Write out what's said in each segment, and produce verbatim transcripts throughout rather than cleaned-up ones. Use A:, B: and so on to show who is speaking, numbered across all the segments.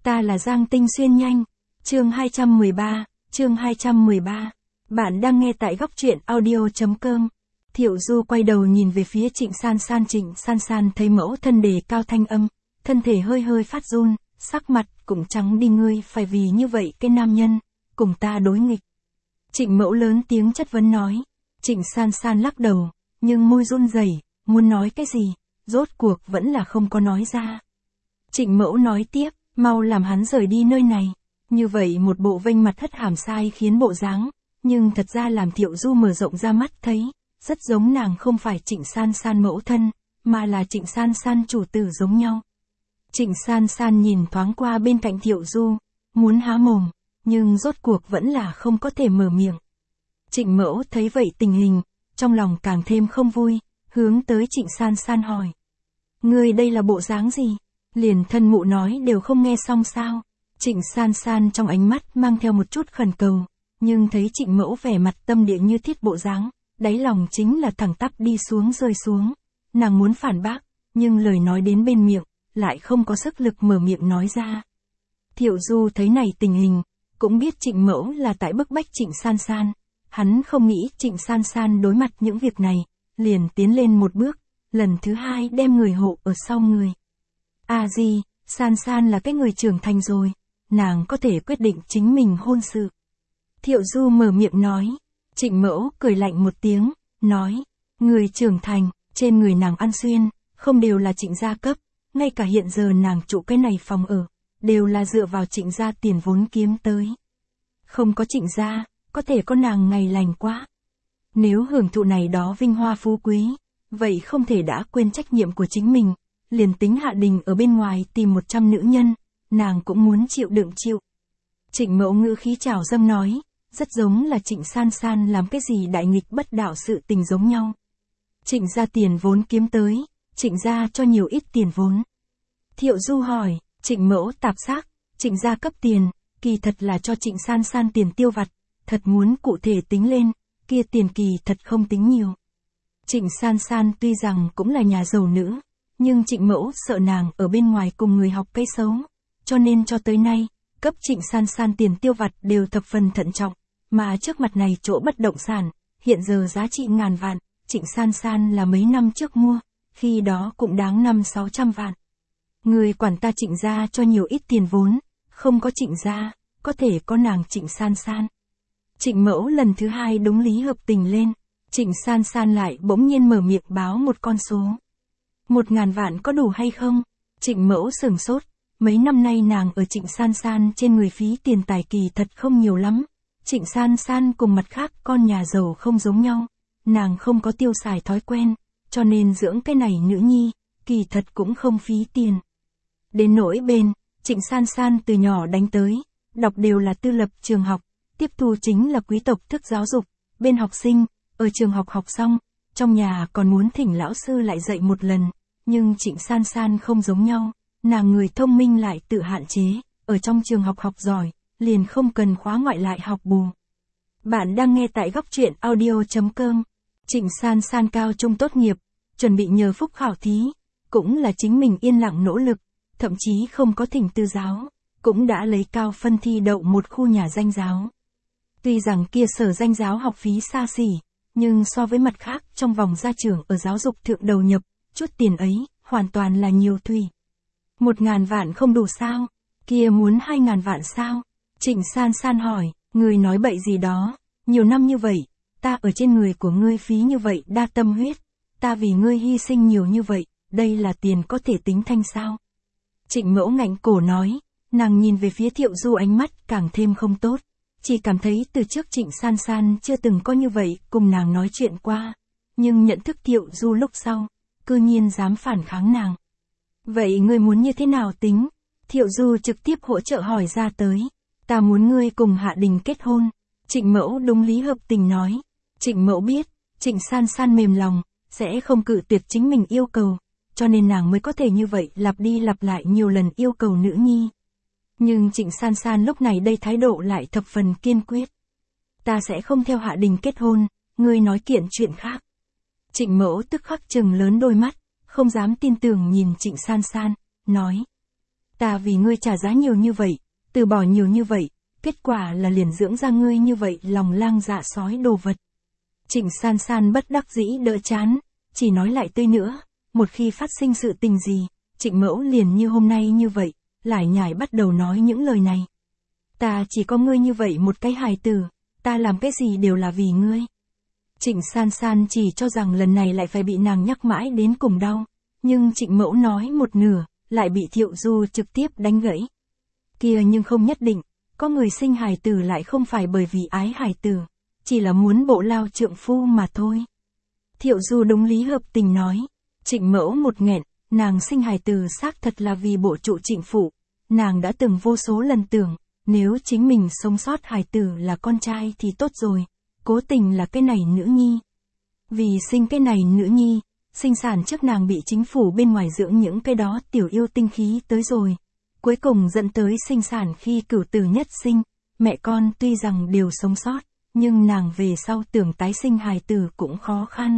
A: Ta là Giang Tinh Xuyên nhanh. Chương hai trăm mười ba, chương hai trăm mười ba. Bạn đang nghe tại góc truyện audio.com. Thiệu Du quay đầu nhìn về phía Trịnh San San. Trịnh San San thấy mẫu thân đề cao thanh âm, thân thể hơi hơi phát run, sắc mặt cũng trắng đi. Ngươi phải vì như vậy cái nam nhân, cùng ta đối nghịch. Trịnh mẫu lớn tiếng chất vấn nói. Trịnh San San lắc đầu, nhưng môi run rẩy, muốn nói cái gì, rốt cuộc vẫn là không có nói ra. Trịnh mẫu nói tiếp, mau làm hắn rời đi nơi này. Như vậy một bộ vênh mặt hất hàm sai khiến bộ dáng, nhưng thật ra làm Thiệu Du mở rộng ra mắt thấy, rất giống nàng không phải Trịnh San San mẫu thân, mà là Trịnh San San chủ tử giống nhau. Trịnh San San nhìn thoáng qua bên cạnh Thiệu Du, muốn há mồm, nhưng rốt cuộc vẫn là không có thể mở miệng. Trịnh mẫu thấy vậy tình hình, trong lòng càng thêm không vui, hướng tới Trịnh San San hỏi. Ngươi đây là bộ dáng gì? Liền thân mụ nói đều không nghe xong sao? Trịnh San San trong ánh mắt mang theo một chút khẩn cầu, nhưng thấy Trịnh mẫu vẻ mặt tâm địa như thiết bộ dáng, đáy lòng chính là thẳng tắp đi xuống rơi xuống. Nàng muốn phản bác, nhưng lời nói đến bên miệng, lại không có sức lực mở miệng nói ra. Thiệu Du thấy này tình hình, cũng biết Trịnh mẫu là tại bức bách Trịnh San San. Hắn không nghĩ Trịnh San San đối mặt những việc này, liền tiến lên một bước, lần thứ hai đem người hộ ở sau người. À gì, San San là cái người trưởng thành rồi, nàng có thể quyết định chính mình hôn sự. Thiệu Du mở miệng nói. Trịnh mẫu cười lạnh một tiếng, nói, người trưởng thành, trên người nàng ăn xuyên, không đều là Trịnh gia cấp, ngay cả hiện giờ nàng trụ cái này phòng ở, đều là dựa vào Trịnh gia tiền vốn kiếm tới. Không có Trịnh gia, có thể có nàng ngày lành quá. Nếu hưởng thụ này đó vinh hoa phú quý, vậy không thể đã quên trách nhiệm của chính mình, liền tính Hạ Đình ở bên ngoài tìm một trăm nữ nhân, nàng cũng muốn chịu đựng chịu. Trịnh mẫu ngữ khí trào dâng nói, rất giống là Trịnh San San làm cái gì đại nghịch bất đạo sự tình giống nhau. Trịnh gia tiền vốn kiếm tới, Trịnh gia cho nhiều ít tiền vốn. Thiệu Du hỏi, Trịnh mẫu tạp xác, Trịnh gia cấp tiền, kỳ thật là cho Trịnh San San tiền tiêu vặt, thật muốn cụ thể tính lên, kia tiền kỳ thật không tính nhiều. Trịnh San San tuy rằng cũng là nhà giàu nữ, nhưng Trịnh mẫu sợ nàng ở bên ngoài cùng người học cái xấu, cho nên cho tới nay, cấp Trịnh San San tiền tiêu vặt đều thập phần thận trọng, mà trước mặt này chỗ bất động sản, hiện giờ giá trị ngàn vạn, Trịnh San San là mấy năm trước mua, khi đó cũng đáng năm sáu trăm vạn. Người quản ta Trịnh gia cho nhiều ít tiền vốn, không có Trịnh gia, có thể có nàng Trịnh San San. Trịnh mẫu lần thứ hai đúng lý hợp tình lên, Trịnh San San lại bỗng nhiên mở miệng báo một con số. Một ngàn vạn có đủ hay không? Trịnh mẫu sửng sốt, mấy năm nay nàng ở Trịnh San San trên người phí tiền tài kỳ thật không nhiều lắm. Trịnh San San cùng mặt khác con nhà giàu không giống nhau, nàng không có tiêu xài thói quen, cho nên dưỡng cái này nữ nhi, kỳ thật cũng không phí tiền. Đến nỗi bên, Trịnh San San từ nhỏ đánh tới, đọc đều là tư lập trường học, tiếp thu chính là quý tộc thức giáo dục, bên học sinh, ở trường học học xong, trong nhà còn muốn thỉnh lão sư lại dạy một lần, nhưng Trịnh San San không giống nhau, nàng người thông minh lại tự hạn chế, ở trong trường học học giỏi, liền không cần khóa ngoại lại học bù. Bạn đang nghe tại góc truyện audio.com. Trịnh San San cao trung tốt nghiệp, chuẩn bị nhờ phúc khảo thí, cũng là chính mình yên lặng nỗ lực, thậm chí không có thỉnh tư giáo, cũng đã lấy cao phân thi đậu một khu nhà danh giáo. Tuy rằng kia sở danh giáo học phí xa xỉ, nhưng so với mặt khác trong vòng gia trưởng ở giáo dục thượng đầu nhập, chút tiền ấy, hoàn toàn là nhiều thủy. Một ngàn vạn không đủ sao? Kia muốn hai ngàn vạn sao? Trịnh San San hỏi, người nói bậy gì đó, nhiều năm như vậy, ta ở trên người của ngươi phí như vậy đa tâm huyết, ta vì ngươi hy sinh nhiều như vậy, đây là tiền có thể tính thanh sao? Trịnh mẫu ngạnh cổ nói, nàng nhìn về phía Thiệu Du ánh mắt càng thêm không tốt, chỉ cảm thấy từ trước Trịnh San San chưa từng có như vậy cùng nàng nói chuyện qua, nhưng nhận thức Thiệu Du lúc sau, cư nhiên dám phản kháng nàng. Vậy ngươi muốn như thế nào tính? Thiệu Du trực tiếp hỗ trợ hỏi ra tới. Ta muốn ngươi cùng Hạ Đình kết hôn. Trịnh mẫu đúng lý hợp tình nói. Trịnh mẫu biết, Trịnh San San mềm lòng, sẽ không cự tuyệt chính mình yêu cầu, cho nên nàng mới có thể như vậy lặp đi lặp lại nhiều lần yêu cầu nữ nhi. Nhưng Trịnh San San lúc này đây thái độ lại thập phần kiên quyết. Ta sẽ không theo Hạ Đình kết hôn, ngươi nói kiện chuyện khác. Trịnh mẫu tức khắc trừng lớn đôi mắt, không dám tin tưởng nhìn Trịnh San San, nói. Ta vì ngươi trả giá nhiều như vậy, từ bỏ nhiều như vậy, kết quả là liền dưỡng ra ngươi như vậy lòng lang dạ sói đồ vật. Trịnh San San bất đắc dĩ đỡ chán, chỉ nói lại tươi nữa, một khi phát sinh sự tình gì, Trịnh Mẫu liền như hôm nay như vậy, lải nhải bắt đầu nói những lời này. Ta chỉ có ngươi như vậy một cái hài tử, ta làm cái gì đều là vì ngươi. Trịnh San San chỉ cho rằng lần này lại phải bị nàng nhắc mãi đến cùng đau, nhưng Trịnh Mẫu nói một nửa, lại bị Thiệu Du trực tiếp đánh gãy. Kia nhưng không nhất định, có người sinh hài tử lại không phải bởi vì ái hài tử, chỉ là muốn bộ lao trượng phu mà thôi. Thiệu Du đúng lý hợp tình nói, Trịnh Mẫu một nghẹn, nàng sinh hài tử xác thật là vì bộ trụ Trịnh phủ, nàng đã từng vô số lần tưởng, nếu chính mình sống sót hài tử là con trai thì tốt rồi, cố tình là cái này nữ nhi. Vì sinh cái này nữ nhi, sinh sản trước nàng bị chính phủ bên ngoài dưỡng những cái đó tiểu yêu tinh khí tới rồi. Cuối cùng dẫn tới sinh sản khi cửu tử nhất sinh, mẹ con tuy rằng đều sống sót, nhưng nàng về sau tưởng tái sinh hài tử cũng khó khăn.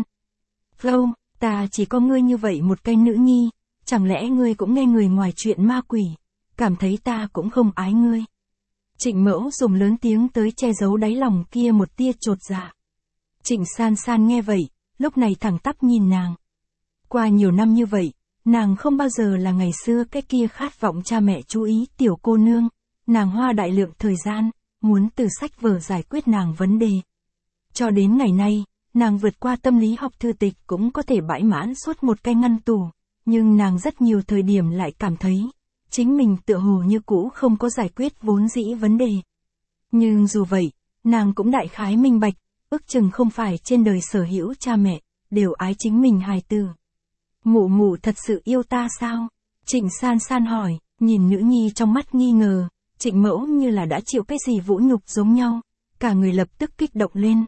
A: Vô, ta chỉ có ngươi như vậy một cái nữ nhi, chẳng lẽ ngươi cũng nghe người ngoài chuyện ma quỷ, cảm thấy ta cũng không ái ngươi. Trịnh Mẫu dùng lớn tiếng tới che giấu đáy lòng kia một tia chột dạ. Trịnh San San nghe vậy, lúc này thẳng tắp nhìn nàng. Qua nhiều năm như vậy, nàng không bao giờ là ngày xưa cái kia khát vọng cha mẹ chú ý tiểu cô nương, nàng hoa đại lượng thời gian, muốn từ sách vở giải quyết nàng vấn đề. Cho đến ngày nay, nàng vượt qua tâm lý học thư tịch cũng có thể bãi mãn suốt một cái ngăn tủ, nhưng nàng rất nhiều thời điểm lại cảm thấy, chính mình tựa hồ như cũ không có giải quyết vốn dĩ vấn đề. Nhưng dù vậy, nàng cũng đại khái minh bạch, ước chừng không phải trên đời sở hữu cha mẹ, đều ái chính mình hài tử. Mụ mụ thật sự yêu ta sao? Trịnh San San hỏi, nhìn nữ nhi trong mắt nghi ngờ, Trịnh Mẫu như là đã chịu cái gì vũ nhục giống nhau, cả người lập tức kích động lên.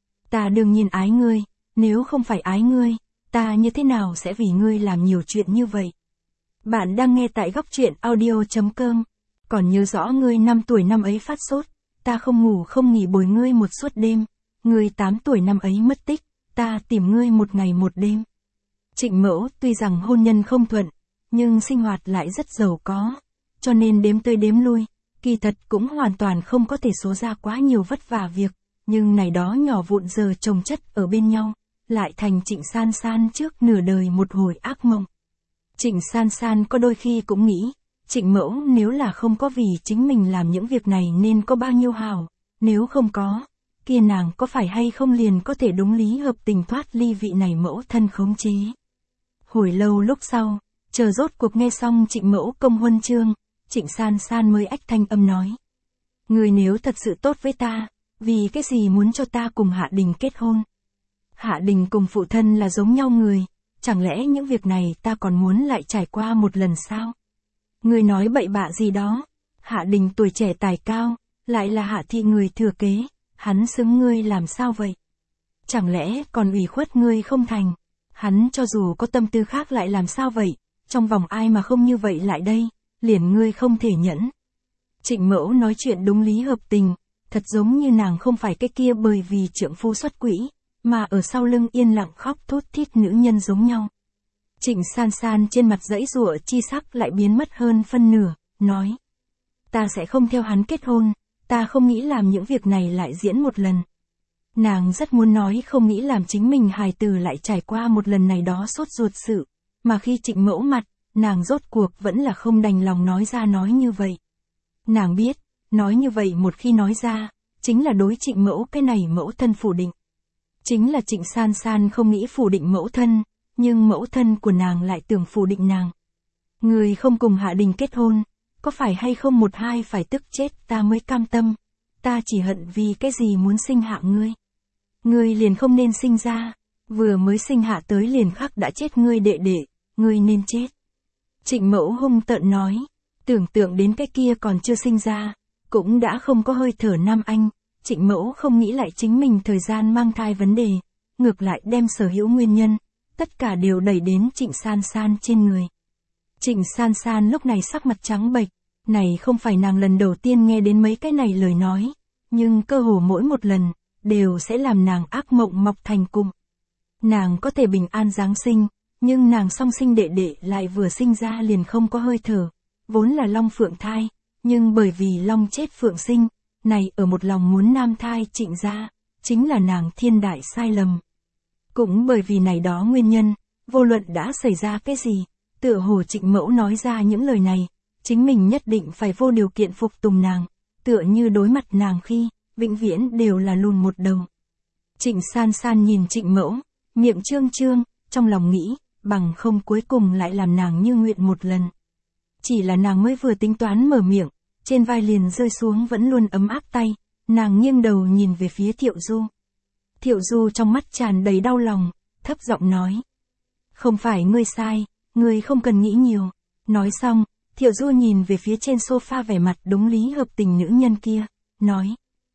A: Ta đương nhiên ái ngươi, nếu không phải ái ngươi, ta như thế nào sẽ vì ngươi làm nhiều chuyện như vậy? Bạn đang nghe tại góc truyện audio chấm com, còn nhớ rõ ngươi năm tuổi năm ấy phát sốt, ta không ngủ không nghỉ bồi ngươi một suốt đêm, ngươi tám tuổi năm ấy mất tích, ta tìm ngươi một ngày một đêm. Trịnh Mẫu tuy rằng hôn nhân không thuận, nhưng sinh hoạt lại rất giàu có, cho nên đếm tới đếm lui, kỳ thật cũng hoàn toàn không có thể số ra quá nhiều vất vả việc, nhưng này đó nhỏ vụn giờ chồng chất ở bên nhau, lại thành Trịnh San San trước nửa đời một hồi ác mộng. Trịnh San San có đôi khi cũng nghĩ, Trịnh Mẫu nếu là không có vì chính mình làm những việc này nên có bao nhiêu hào, nếu không có, kia nàng có phải hay không liền có thể đúng lý hợp tình thoát ly vị này mẫu thân khống chế. Hồi lâu lúc sau, chờ rốt cuộc nghe xong Trịnh Mẫu công huân chương, Trịnh San San mới ách thanh âm nói. Người nếu thật sự tốt với ta, vì cái gì muốn cho ta cùng Hạ Đình kết hôn? Hạ Đình cùng phụ thân là giống nhau người, chẳng lẽ những việc này ta còn muốn lại trải qua một lần sao? Người nói bậy bạ gì đó, Hạ Đình tuổi trẻ tài cao, lại là Hạ thị người thừa kế, hắn xứng ngươi làm sao vậy? Chẳng lẽ còn ủy khuất ngươi không thành? Hắn cho dù có tâm tư khác lại làm sao vậy, trong vòng ai mà không như vậy lại đây, liền ngươi không thể nhẫn. Trịnh Mẫu nói chuyện đúng lý hợp tình, thật giống như nàng không phải cái kia bởi vì trượng phu xuất quỹ, mà ở sau lưng yên lặng khóc thút thít nữ nhân giống nhau. Trịnh San San trên mặt giãy giụa chi sắc lại biến mất hơn phân nửa, nói. Ta sẽ không theo hắn kết hôn, ta không nghĩ làm những việc này lại diễn một lần. Nàng rất muốn nói không nghĩ làm chính mình hài tử lại trải qua một lần này đó sốt ruột sự, mà khi Trịnh Mẫu mặt, nàng rốt cuộc vẫn là không đành lòng nói ra nói như vậy. Nàng biết, nói như vậy một khi nói ra, chính là đối Trịnh Mẫu cái này mẫu thân phủ định. Chính là Trịnh San San không nghĩ phủ định mẫu thân, nhưng mẫu thân của nàng lại tưởng phủ định nàng. Người không cùng Hạ Đình kết hôn, có phải hay không một hai phải tức chết ta mới cam tâm, ta chỉ hận vì cái gì muốn sinh hạ ngươi. Ngươi liền không nên sinh ra, vừa mới sinh hạ tới liền khắc đã chết ngươi đệ đệ, ngươi nên chết. Trịnh Mẫu hung tợn nói, tưởng tượng đến cái kia còn chưa sinh ra, cũng đã không có hơi thở nam anh, Trịnh Mẫu không nghĩ lại chính mình thời gian mang thai vấn đề, ngược lại đem sở hữu nguyên nhân, tất cả đều đẩy đến Trịnh San San trên người. Trịnh San San lúc này sắc mặt trắng bệch, này không phải nàng lần đầu tiên nghe đến mấy cái này lời nói, nhưng cơ hồ mỗi một lần, đều sẽ làm nàng ác mộng mọc thành cụm. Nàng có thể bình an Giáng sinh, nhưng nàng song sinh đệ đệ lại vừa sinh ra liền không có hơi thở, vốn là long phượng thai, nhưng bởi vì long chết phượng sinh, này ở một lòng muốn nam thai Trịnh gia, chính là nàng thiên đại sai lầm. Cũng bởi vì này đó nguyên nhân, vô luận đã xảy ra cái gì, tựa hồ Trịnh mẫu nói ra những lời này, chính mình nhất định phải vô điều kiện phục tùng nàng, tựa như đối mặt nàng khi, vĩnh viễn đều là lùn một đầu. Trịnh San San nhìn Trịnh mẫu, miệng trương trương, trong lòng nghĩ, bằng không cuối cùng lại làm nàng như nguyện một lần. Chỉ là nàng mới vừa tính toán mở miệng, trên vai liền rơi xuống vẫn luôn ấm áp tay, nàng nghiêng đầu nhìn về phía Thiệu Du. Thiệu Du trong mắt tràn đầy đau lòng, thấp giọng nói. Không phải ngươi sai, ngươi không cần nghĩ nhiều. Nói xong, Thiệu Du nhìn về phía trên sofa vẻ mặt đúng lý hợp tình nữ nhân kia, nói.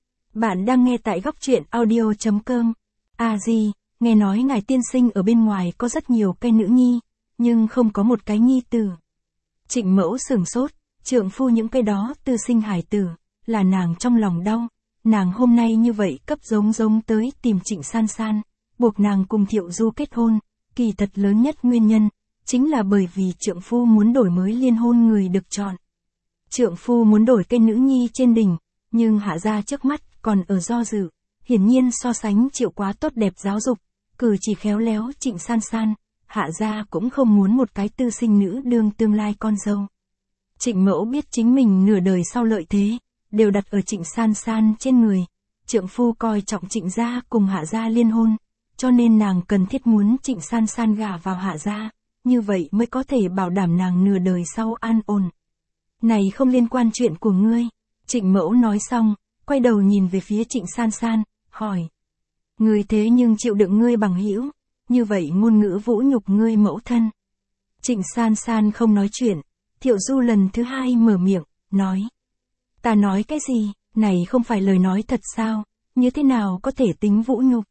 A: Bạn đang nghe tại góc truyện audio.com. À gì, nghe nói ngài tiên sinh ở bên ngoài có rất nhiều cây nữ nhi, nhưng không có một cái nhi tử. Trịnh mẫu sửng sốt, trượng phu những cây đó tư sinh hải tử, là nàng trong lòng đau. Nàng hôm nay như vậy cấp giống giống tới tìm Trịnh San San, buộc nàng cùng Thiệu Du kết hôn, kỳ thật lớn nhất nguyên nhân, chính là bởi vì trượng phu muốn đổi mới liên hôn người được chọn. Trượng phu muốn đổi cây nữ nhi trên đỉnh, nhưng hạ gia trước mắt còn ở do dự, hiển nhiên so sánh Triệu Quá tốt đẹp giáo dục, cử chỉ khéo léo Trịnh San San, hạ gia cũng không muốn một cái tư sinh nữ đương tương lai con dâu. Trịnh mẫu biết chính mình nửa đời sau lợi thế, đều đặt ở Trịnh San San trên người, trượng phu coi trọng Trịnh gia cùng hạ gia liên hôn, cho nên nàng cần thiết muốn Trịnh San San gả vào hạ gia, như vậy mới có thể bảo đảm nàng nửa đời sau an ổn. Này không liên quan chuyện của ngươi, Trịnh mẫu nói xong, quay đầu nhìn về phía Trịnh San San, hỏi. Ngươi thế nhưng chịu đựng ngươi bằng hữu, như vậy ngôn ngữ vũ nhục ngươi mẫu thân. Trịnh San San không nói chuyện, Thiệu Du lần thứ hai mở miệng, nói. Ta nói cái gì, này không phải lời nói thật sao, như thế nào có thể tính vũ nhục?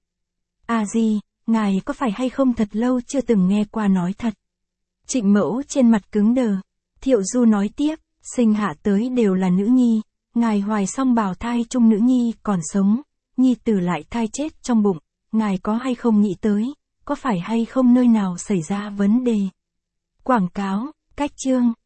A: À gì, ngài có phải hay không thật lâu chưa từng nghe qua nói thật? Trịnh mẫu trên mặt cứng đờ, Thiệu Du nói tiếp, sinh hạ tới đều là nữ nhi, ngài hoài xong bào thai chung nữ nhi còn sống, nhi tử lại thai chết trong bụng, ngài có hay không nghĩ tới, có phải hay không nơi nào xảy ra vấn đề? Quảng cáo, cách chương.